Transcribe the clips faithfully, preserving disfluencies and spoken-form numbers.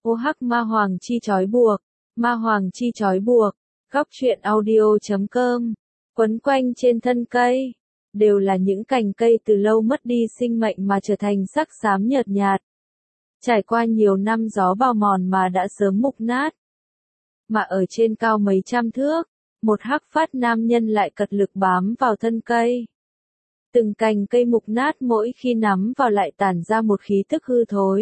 Ô hắc ma hoàng chi trói buộc, ma hoàng chi trói buộc, góc truyện audio chấm com, quấn quanh trên thân cây, đều là những cành cây từ lâu mất đi sinh mệnh mà trở thành sắc xám nhợt nhạt. Trải qua nhiều năm gió bào mòn mà đã sớm mục nát. Mà ở trên cao mấy trăm thước, một hắc phát nam nhân lại cật lực bám vào thân cây. Từng cành cây mục nát mỗi khi nắm vào lại tản ra một khí tức hư thối.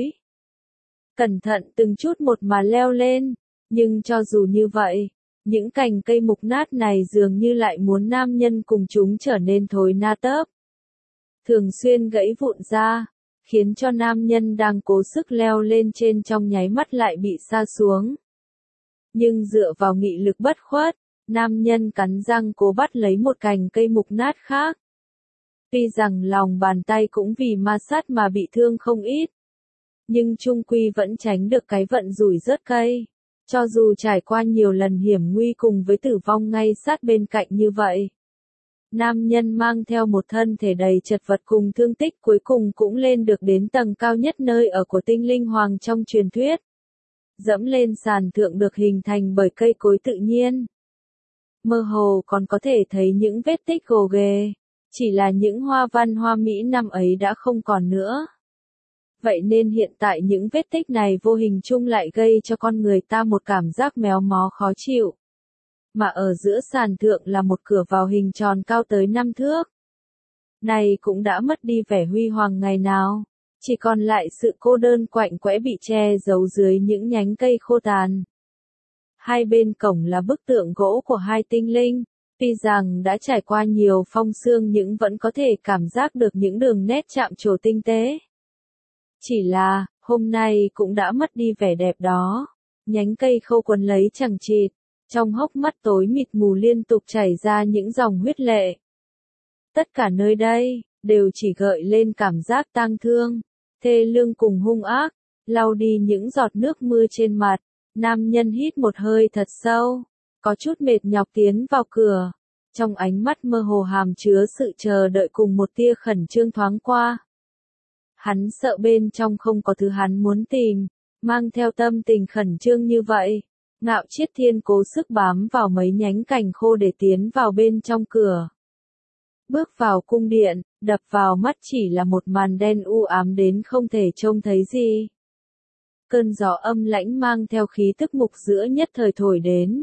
Cẩn thận từng chút một mà leo lên, nhưng cho dù như vậy, những cành cây mục nát này dường như lại muốn nam nhân cùng chúng trở nên thối na tớp. Thường xuyên gãy vụn ra, khiến cho nam nhân đang cố sức leo lên trên trong nháy mắt lại bị sa xuống. Nhưng dựa vào nghị lực bất khuất, nam nhân cắn răng cố bắt lấy một cành cây mục nát khác. Tuy rằng lòng bàn tay cũng vì ma sát mà bị thương không ít, nhưng chung quy vẫn tránh được cái vận rủi rớt cây. Cho dù trải qua nhiều lần hiểm nguy cùng với tử vong ngay sát bên cạnh như vậy, nam nhân mang theo một thân thể đầy chật vật cùng thương tích cuối cùng cũng lên được đến tầng cao nhất nơi ở của tinh linh hoàng trong truyền thuyết. Dẫm lên sàn thượng được hình thành bởi cây cối tự nhiên. Mơ hồ còn có thể thấy những vết tích gồ ghề, chỉ là những hoa văn hoa mỹ năm ấy đã không còn nữa. Vậy nên hiện tại những vết tích này vô hình chung lại gây cho con người ta một cảm giác méo mó khó chịu. Mà ở giữa sàn thượng là một cửa vào hình tròn cao tới năm thước. Này cũng đã mất đi vẻ huy hoàng ngày nào, chỉ còn lại sự cô đơn quạnh quẽ bị che giấu dưới những nhánh cây khô tàn. Hai bên cổng là bức tượng gỗ của hai tinh linh, tuy rằng đã trải qua nhiều phong sương nhưng vẫn có thể cảm giác được những đường nét chạm trổ tinh tế. Chỉ là, hôm nay cũng đã mất đi vẻ đẹp đó. Nhánh cây khô quấn lấy chằng chịt, trong hốc mắt tối mịt mù liên tục chảy ra những dòng huyết lệ. Tất cả nơi đây, đều chỉ gợi lên cảm giác tang thương, thê lương cùng hung ác, lau đi những giọt nước mưa trên mặt. Nam nhân hít một hơi thật sâu, có chút mệt nhọc tiến vào cửa. Trong ánh mắt mơ hồ hàm chứa sự chờ đợi cùng một tia khẩn trương thoáng qua. Hắn sợ bên trong không có thứ hắn muốn tìm, mang theo tâm tình khẩn trương như vậy. Ngạo Chiết Thiên cố sức bám vào mấy nhánh cành khô để tiến vào bên trong cửa. Bước vào cung điện, đập vào mắt chỉ là một màn đen u ám đến không thể trông thấy gì. Cơn gió âm lãnh mang theo khí tức mục giữa nhất thời thổi đến.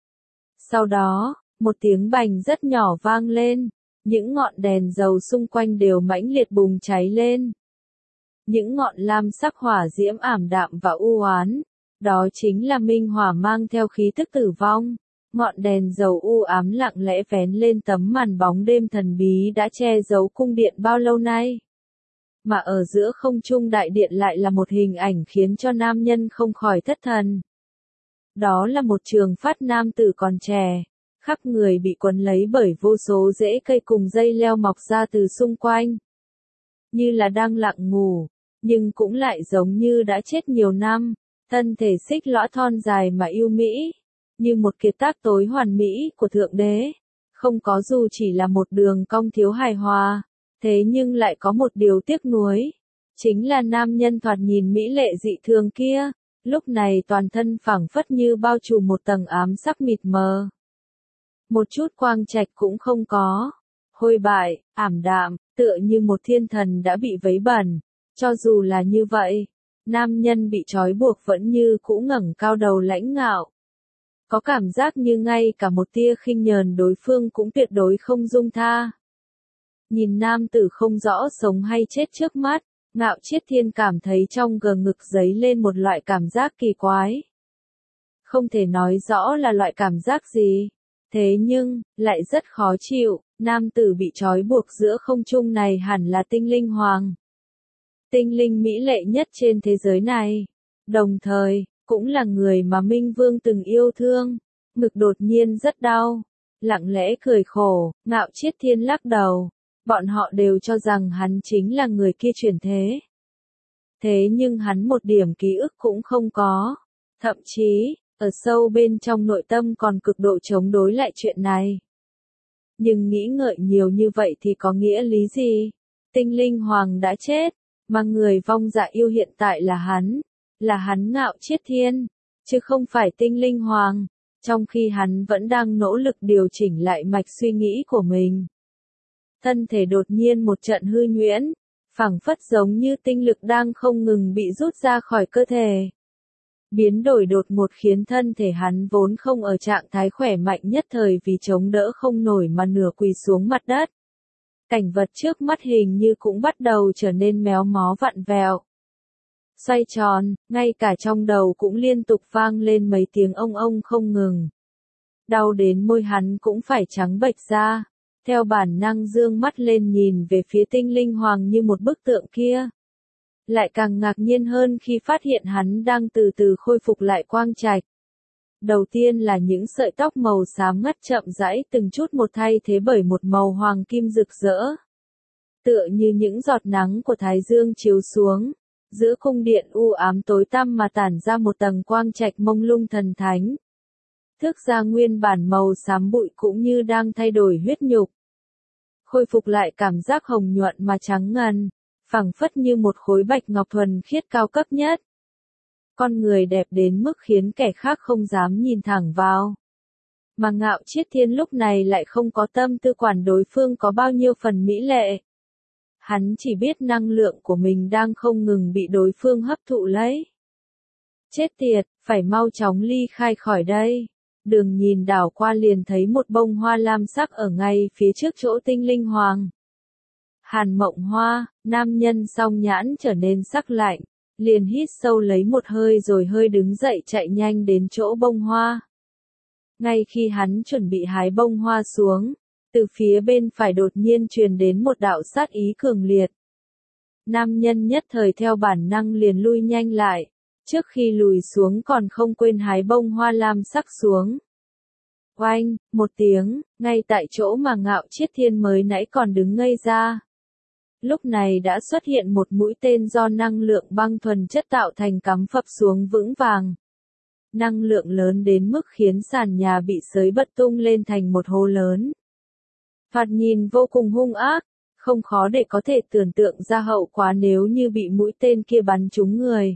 Sau đó, một tiếng bành rất nhỏ vang lên, những ngọn đèn dầu xung quanh đều mãnh liệt bùng cháy lên. Những ngọn lam sắc hỏa diễm ảm đạm và u oán, đó chính là minh hỏa mang theo khí tức tử vong. Ngọn đèn dầu u ám lặng lẽ vén lên tấm màn bóng đêm thần bí đã che giấu cung điện bao lâu nay. Mà ở giữa không trung đại điện lại là một hình ảnh khiến cho nam nhân không khỏi thất thần. Đó là một trường phát nam tử còn trẻ, khắp người bị quấn lấy bởi vô số rễ cây cùng dây leo mọc ra từ xung quanh. Như là đang lặng ngủ, nhưng cũng lại giống như đã chết nhiều năm, thân thể xích lõa thon dài mà yêu mỹ, như một kiệt tác tối hoàn mỹ của Thượng Đế. Không có dù chỉ là một đường cong thiếu hài hòa, thế nhưng lại có một điều tiếc nuối, chính là nam nhân thoạt nhìn mỹ lệ dị thường kia, lúc này toàn thân phảng phất như bao trùm một tầng ám sắc mịt mờ. Một chút quang trạch cũng không có, hôi bại, ảm đạm, tựa như một thiên thần đã bị vấy bẩn. Cho dù là như vậy, nam nhân bị trói buộc vẫn như cũ ngẩng cao đầu lãnh ngạo. Có cảm giác như ngay cả một tia khinh nhờn đối phương cũng tuyệt đối không dung tha. Nhìn nam tử không rõ sống hay chết trước mắt, Ngạo Chiết Thiên cảm thấy trong gờ ngực dấy lên một loại cảm giác kỳ quái. Không thể nói rõ là loại cảm giác gì, thế nhưng, lại rất khó chịu. Nam tử bị trói buộc giữa không trung này hẳn là tinh linh hoàng. Tinh linh mỹ lệ nhất trên thế giới này. Đồng thời, cũng là người mà Minh Vương từng yêu thương. Ngực đột nhiên rất đau. Lặng lẽ cười khổ, Ngạo Chiết Thiên lắc đầu. Bọn họ đều cho rằng hắn chính là người kia chuyển thế. Thế nhưng hắn một điểm ký ức cũng không có. Thậm chí, ở sâu bên trong nội tâm còn cực độ chống đối lại chuyện này. Nhưng nghĩ ngợi nhiều như vậy thì có nghĩa lý gì? Tinh linh hoàng đã chết, mà người vong dạ yêu hiện tại là hắn. là hắn Ngạo Chiết Thiên, chứ không phải Tinh Linh Hoàng, trong khi hắn vẫn đang nỗ lực điều chỉnh lại mạch suy nghĩ của mình. Thân thể đột nhiên một trận hư nhuyễn, phảng phất giống như tinh lực đang không ngừng bị rút ra khỏi cơ thể. Biến đổi đột ngột khiến thân thể hắn vốn không ở trạng thái khỏe mạnh nhất thời vì chống đỡ không nổi mà nửa quỳ xuống mặt đất. Cảnh vật trước mắt hình như cũng bắt đầu trở nên méo mó vặn vẹo. Xoay tròn, ngay cả trong đầu cũng liên tục vang lên mấy tiếng ông ông không ngừng. Đau đến môi hắn cũng phải trắng bệch ra, theo bản năng dương mắt lên nhìn về phía Tinh Linh Hoàng như một bức tượng kia. Lại càng ngạc nhiên hơn khi phát hiện hắn đang từ từ khôi phục lại quang trạch. Đầu tiên là những sợi tóc màu xám ngắt chậm rãi từng chút một thay thế bởi một màu hoàng kim rực rỡ. Tựa như những giọt nắng của thái dương chiếu xuống, giữa cung điện u ám tối tăm mà tản ra một tầng quang trạch mông lung thần thánh. Thức ra nguyên bản màu xám bụi cũng như đang thay đổi huyết nhục. Khôi phục lại cảm giác hồng nhuận mà trắng ngần, phảng phất như một khối bạch ngọc thuần khiết cao cấp nhất. Con người đẹp đến mức khiến kẻ khác không dám nhìn thẳng vào. Mà Ngạo Chiết Thiên lúc này lại không có tâm tư quản đối phương có bao nhiêu phần mỹ lệ. Hắn chỉ biết năng lượng của mình đang không ngừng bị đối phương hấp thụ lấy. Chết tiệt, phải mau chóng ly khai khỏi đây. Đường nhìn đảo qua liền thấy một bông hoa lam sắc ở ngay phía trước chỗ Tinh Linh Hoàng. Hàn Mộng Hoa, nam nhân song nhãn trở nên sắc lạnh, liền hít sâu lấy một hơi rồi hơi đứng dậy chạy nhanh đến chỗ bông hoa. Ngay khi hắn chuẩn bị hái bông hoa xuống, từ phía bên phải đột nhiên truyền đến một đạo sát ý cường liệt. Nam nhân nhất thời theo bản năng liền lui nhanh lại, trước khi lùi xuống còn không quên hái bông hoa lam sắc xuống. Oanh, một tiếng, ngay tại chỗ mà Ngạo Chiết Thiên mới nãy còn đứng ngây ra. Lúc này đã xuất hiện một mũi tên do năng lượng băng thuần chất tạo thành cắm phập xuống vững vàng. Năng lượng lớn đến mức khiến sàn nhà bị xới bật tung lên thành một hố lớn. Thoạt nhìn vô cùng hung ác, không khó để có thể tưởng tượng ra hậu quả nếu như bị mũi tên kia bắn trúng người.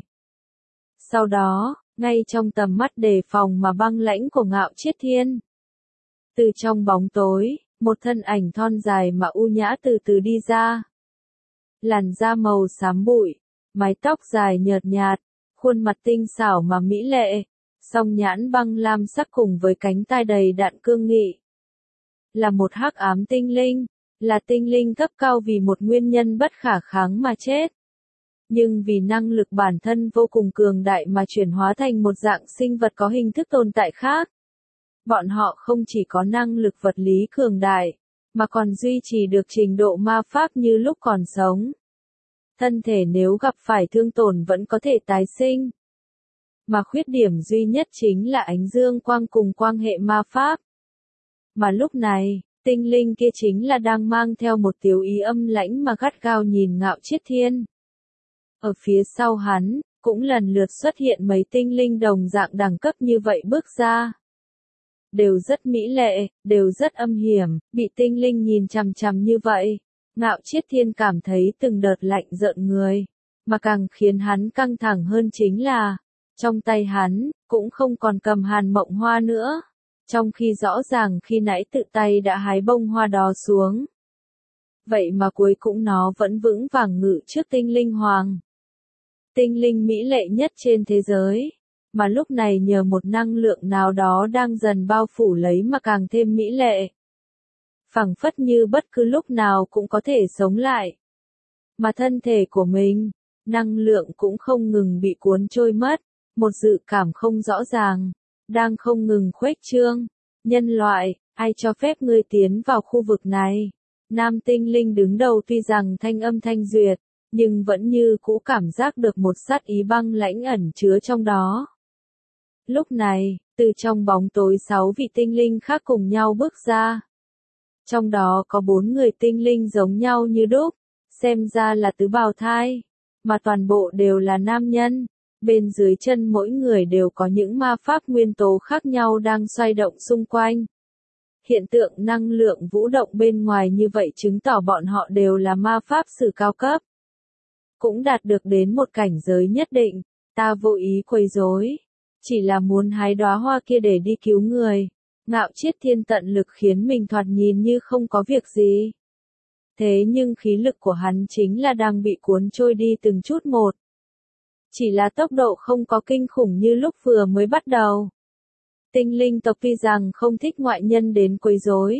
Sau đó, ngay trong tầm mắt đề phòng mà băng lãnh của Ngạo Chiết Thiên. Từ trong bóng tối, một thân ảnh thon dài mà u nhã từ từ đi ra. Làn da màu xám bụi, mái tóc dài nhợt nhạt, khuôn mặt tinh xảo mà mỹ lệ, song nhãn băng lam sắc cùng với cánh tai đầy đặn cương nghị. Là một hắc ám tinh linh, là tinh linh cấp cao vì một nguyên nhân bất khả kháng mà chết. Nhưng vì năng lực bản thân vô cùng cường đại mà chuyển hóa thành một dạng sinh vật có hình thức tồn tại khác. Bọn họ không chỉ có năng lực vật lý cường đại, mà còn duy trì được trình độ ma pháp như lúc còn sống. Thân thể nếu gặp phải thương tổn vẫn có thể tái sinh. Mà khuyết điểm duy nhất chính là ánh dương quang cùng quang hệ ma pháp. Mà lúc này, tinh linh kia chính là đang mang theo một tiểu ý âm lãnh mà gắt gao nhìn Ngạo Chiết Thiên. Ở phía sau hắn, cũng lần lượt xuất hiện mấy tinh linh đồng dạng đẳng cấp như vậy bước ra. Đều rất mỹ lệ, đều rất âm hiểm, bị tinh linh nhìn chằm chằm như vậy. Ngạo Chiết Thiên cảm thấy từng đợt lạnh rợn người, mà càng khiến hắn căng thẳng hơn chính là, trong tay hắn, cũng không còn cầm Hàn Mộng Hoa nữa, trong khi rõ ràng khi nãy tự tay đã hái bông hoa đó xuống. Vậy mà cuối cùng nó vẫn vững vàng ngự trước Tinh Linh Hoàng. Tinh linh mỹ lệ nhất trên thế giới, mà lúc này nhờ một năng lượng nào đó đang dần bao phủ lấy mà càng thêm mỹ lệ. Phảng phất như bất cứ lúc nào cũng có thể sống lại. Mà thân thể của mình, năng lượng cũng không ngừng bị cuốn trôi mất, một dự cảm không rõ ràng, đang không ngừng khuếch trương. Nhân loại, ai cho phép ngươi tiến vào khu vực này? Nam tinh linh đứng đầu tuy rằng thanh âm thanh duyệt, nhưng vẫn như cũ cảm giác được một sát ý băng lãnh ẩn chứa trong đó. Lúc này, từ trong bóng tối sáu vị tinh linh khác cùng nhau bước ra. Trong đó có bốn người tinh linh giống nhau như đúc, xem ra là tứ bào thai, mà toàn bộ đều là nam nhân. Bên dưới chân mỗi người đều có những ma pháp nguyên tố khác nhau đang xoay động xung quanh. Hiện tượng năng lượng vũ động bên ngoài như vậy chứng tỏ bọn họ đều là ma pháp sư cao cấp. Cũng đạt được đến một cảnh giới nhất định, Ta vô ý quấy rối, chỉ là muốn hái đóa hoa kia để đi cứu người. Ngạo Chiết Thiên tận lực khiến mình thoạt nhìn như không có việc gì. Thế nhưng khí lực của hắn chính là đang bị cuốn trôi đi từng chút một. Chỉ là tốc độ không có kinh khủng như lúc vừa mới bắt đầu. Tinh linh tộc tuy rằng không thích ngoại nhân đến quấy rối.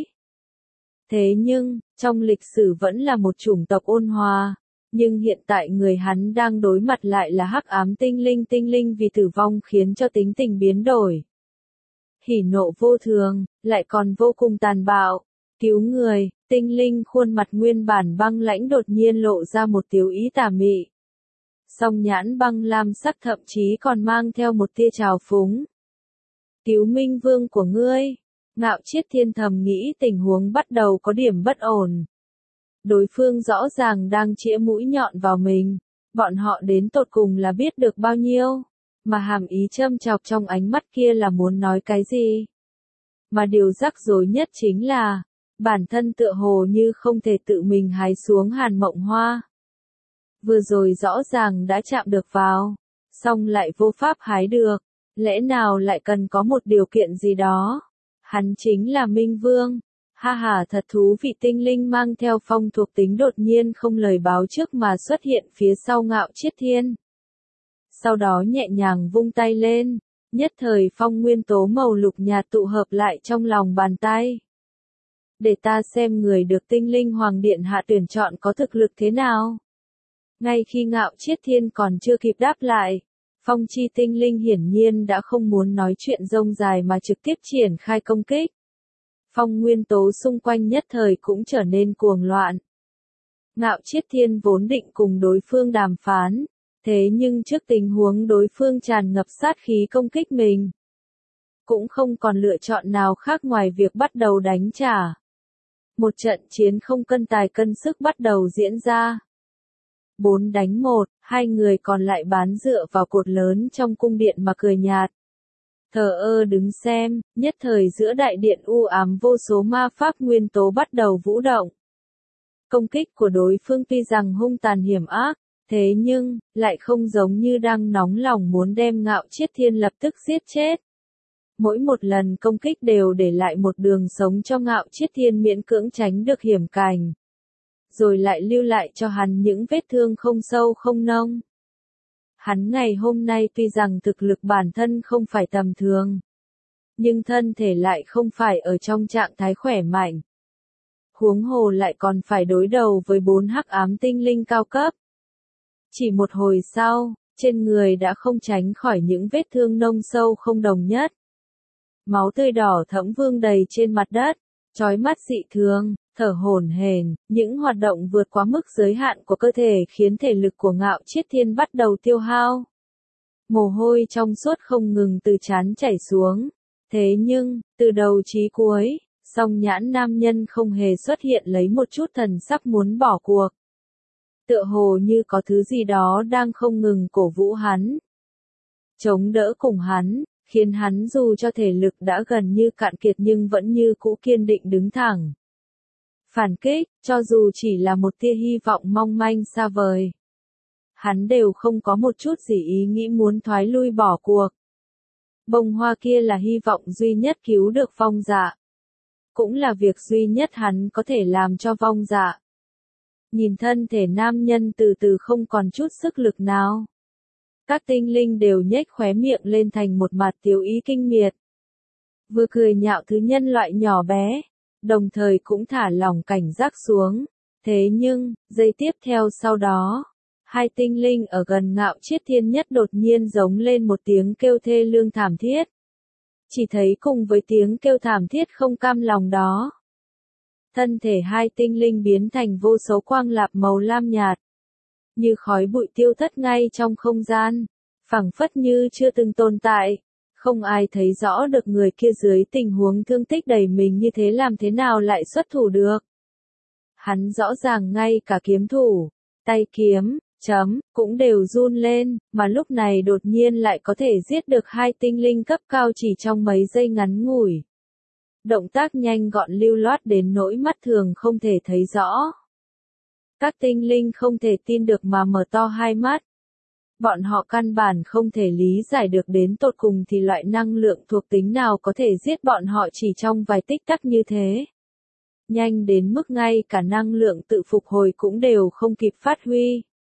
Thế nhưng, trong lịch sử vẫn là một chủng tộc ôn hòa. Nhưng hiện tại người hắn đang đối mặt lại là hắc ám tinh linh tinh linh vì tử vong khiến cho tính tình biến đổi. Hỉ nộ vô thường, lại còn vô cùng tàn bạo. Cứu người, tinh linh khuôn mặt nguyên bản băng lãnh đột nhiên lộ ra một tiểu ý tà mị. Song nhãn băng lam sắc thậm chí còn mang theo một tia trào phúng. Cứu minh vương của ngươi. Ngạo Chiết Thiên thầm nghĩ tình huống bắt đầu có điểm bất ổn. Đối phương rõ ràng đang chĩa mũi nhọn vào mình. Bọn họ đến tột cùng là biết được bao nhiêu. Mà hàm ý châm chọc trong ánh mắt kia là muốn nói cái gì. Mà điều rắc rối nhất chính là, bản thân tựa hồ như không thể tự mình hái xuống hàn mộng hoa. Vừa rồi rõ ràng đã chạm được vào, xong lại vô pháp hái được. Lẽ nào lại cần có một điều kiện gì đó? Hắn chính là Minh Vương. Ha ha, thật thú vị. Tinh linh mang theo phong thuộc tính đột nhiên không lời báo trước mà xuất hiện phía sau Ngạo Chiết Thiên. Sau đó nhẹ nhàng vung tay lên, nhất thời phong nguyên tố màu lục nhạt tụ hợp lại trong lòng bàn tay. Để ta xem người được tinh linh hoàng điện hạ tuyển chọn có thực lực thế nào. Ngay khi Ngạo Chiết Thiên còn chưa kịp đáp lại, phong chi tinh linh hiển nhiên đã không muốn nói chuyện rông dài mà trực tiếp triển khai công kích. Phong nguyên tố xung quanh nhất thời cũng trở nên cuồng loạn. Ngạo Chiết Thiên vốn định cùng đối phương đàm phán, thế nhưng trước tình huống đối phương tràn ngập sát khí công kích mình, cũng không còn lựa chọn nào khác ngoài việc bắt đầu đánh trả. Một trận chiến không cân tài cân sức bắt đầu diễn ra. Bốn đánh một, hai người còn lại bán dựa vào cột lớn trong cung điện mà cười nhạt. Thờ ơ đứng xem, nhất thời giữa đại điện u ám vô số ma pháp nguyên tố bắt đầu vũ động. Công kích của đối phương tuy rằng hung tàn hiểm ác, thế nhưng, lại không giống như đang nóng lòng muốn đem Ngạo Chiết Thiên lập tức giết chết. Mỗi một lần công kích đều để lại một đường sống cho Ngạo Chiết Thiên miễn cưỡng tránh được hiểm cảnh. Rồi lại lưu lại cho hắn những vết thương không sâu không nông. Hắn ngày hôm nay tuy rằng thực lực bản thân không phải tầm thường, nhưng thân thể lại không phải ở trong trạng thái khỏe mạnh. Huống hồ lại còn phải đối đầu với bốn hắc ám tinh linh cao cấp. Chỉ một hồi sau, trên người đã không tránh khỏi những vết thương nông sâu không đồng nhất. Máu tươi đỏ thẫm vương đầy trên mặt đất, chói mắt dị thường, thở hổn hển, những hoạt động vượt quá mức giới hạn của cơ thể khiến thể lực của Ngạo Chiết Thiên bắt đầu tiêu hao. Mồ hôi trong suốt không ngừng từ trán chảy xuống. Thế nhưng, từ đầu chí cuối, song nhãn nam nhân không hề xuất hiện lấy một chút thần sắc muốn bỏ cuộc. Tựa hồ như có thứ gì đó đang không ngừng cổ vũ hắn, chống đỡ cùng hắn, khiến hắn dù cho thể lực đã gần như cạn kiệt nhưng vẫn như cũ kiên định đứng thẳng. Phản kích, cho dù chỉ là một tia hy vọng mong manh xa vời, hắn đều không có một chút gì ý nghĩ muốn thoái lui bỏ cuộc. Bông hoa kia là hy vọng duy nhất cứu được Vong Dạ, cũng là việc duy nhất hắn có thể làm cho Vong Dạ. Nhìn thân thể nam nhân từ từ không còn chút sức lực nào, các tinh linh đều nhếch khóe miệng lên thành một mặt tiếu ý kinh miệt. Vừa cười nhạo thứ nhân loại nhỏ bé, đồng thời cũng thả lỏng cảnh giác xuống. Thế nhưng, giây tiếp theo sau đó, hai tinh linh ở gần Ngạo Chiết Thiên nhất đột nhiên giống lên một tiếng kêu thê lương thảm thiết. Chỉ thấy cùng với tiếng kêu thảm thiết không cam lòng đó, thân thể hai tinh linh biến thành vô số quang lạp màu lam nhạt, như khói bụi tiêu thất ngay trong không gian, phảng phất như chưa từng tồn tại. Không ai thấy rõ được người kia dưới tình huống thương tích đầy mình như thế làm thế nào lại xuất thủ được. Hắn rõ ràng ngay cả kiếm thủ, tay kiếm, chấm, cũng đều run lên, mà lúc này đột nhiên lại có thể giết được hai tinh linh cấp cao chỉ trong mấy giây ngắn ngủi. Động tác nhanh gọn lưu loát đến nỗi mắt thường không thể thấy rõ. Các tinh linh không thể tin được mà mở to hai mắt. Bọn họ căn bản không thể lý giải được đến tột cùng thì loại năng lượng thuộc tính nào có thể giết bọn họ chỉ trong vài tích tắc như thế. Nhanh đến mức ngay cả năng lượng tự phục hồi cũng đều không kịp phát huy.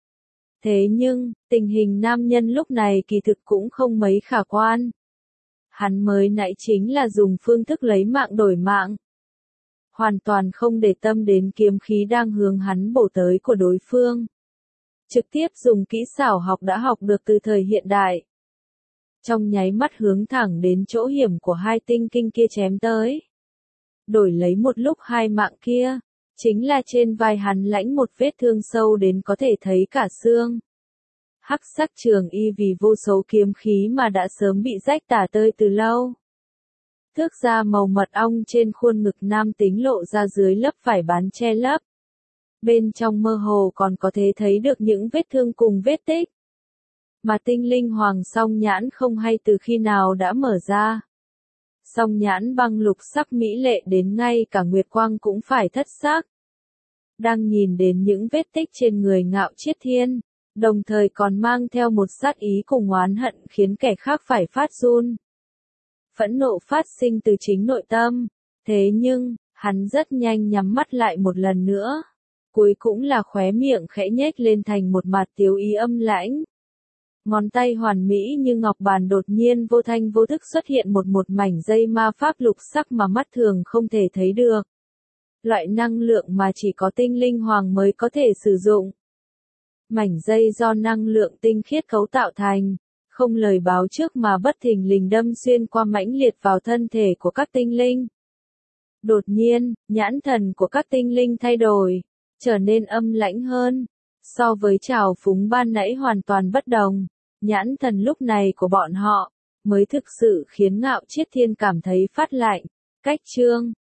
Thế nhưng, tình hình nam nhân lúc này kỳ thực cũng không mấy khả quan. Hắn mới nãy chính là dùng phương thức lấy mạng đổi mạng. Hoàn toàn không để tâm đến kiếm khí đang hướng hắn bổ tới của đối phương. Trực tiếp dùng kỹ xảo học đã học được từ thời hiện đại. Trong nháy mắt hướng thẳng đến chỗ hiểm của hai tinh kinh kia chém tới. Đổi lấy một lúc hai mạng kia, chính là trên vai hắn lãnh một vết thương sâu đến có thể thấy cả xương. Hắc sắc trường y vì vô số kiếm khí mà đã sớm bị rách tả tơi từ lâu. Thước da màu mật ong trên khuôn ngực nam tính lộ ra dưới lớp vải bán che lấp. Bên trong mơ hồ còn có thể thấy được những vết thương cùng vết tích. Mà tinh linh hoàng song nhãn không hay từ khi nào đã mở ra. Song nhãn băng lục sắc mỹ lệ đến ngay cả nguyệt quang cũng phải thất sắc. Đang nhìn đến những vết tích trên người Ngạo Chiết Thiên, đồng thời còn mang theo một sát ý cùng oán hận khiến kẻ khác phải phát run. Phẫn nộ phát sinh từ chính nội tâm, thế nhưng, hắn rất nhanh nhắm mắt lại một lần nữa. Cuối cũng là khóe miệng khẽ nhếch lên thành một mặt tiếu ý âm lãnh. Ngón tay hoàn mỹ như ngọc bàn đột nhiên vô thanh vô thức xuất hiện một một mảnh dây ma pháp lục sắc mà mắt thường không thể thấy được. Loại năng lượng mà chỉ có tinh linh hoàng mới có thể sử dụng. Mảnh dây do năng lượng tinh khiết cấu tạo thành, không lời báo trước mà bất thình lình đâm xuyên qua mãnh liệt vào thân thể của các tinh linh. Đột nhiên, nhãn thần của các tinh linh thay đổi, trở nên âm lãnh hơn. So với trào phúng ban nãy hoàn toàn bất đồng, nhãn thần lúc này của bọn họ, mới thực sự khiến Ngạo Chiết Thiên cảm thấy phát lạnh. Cách chương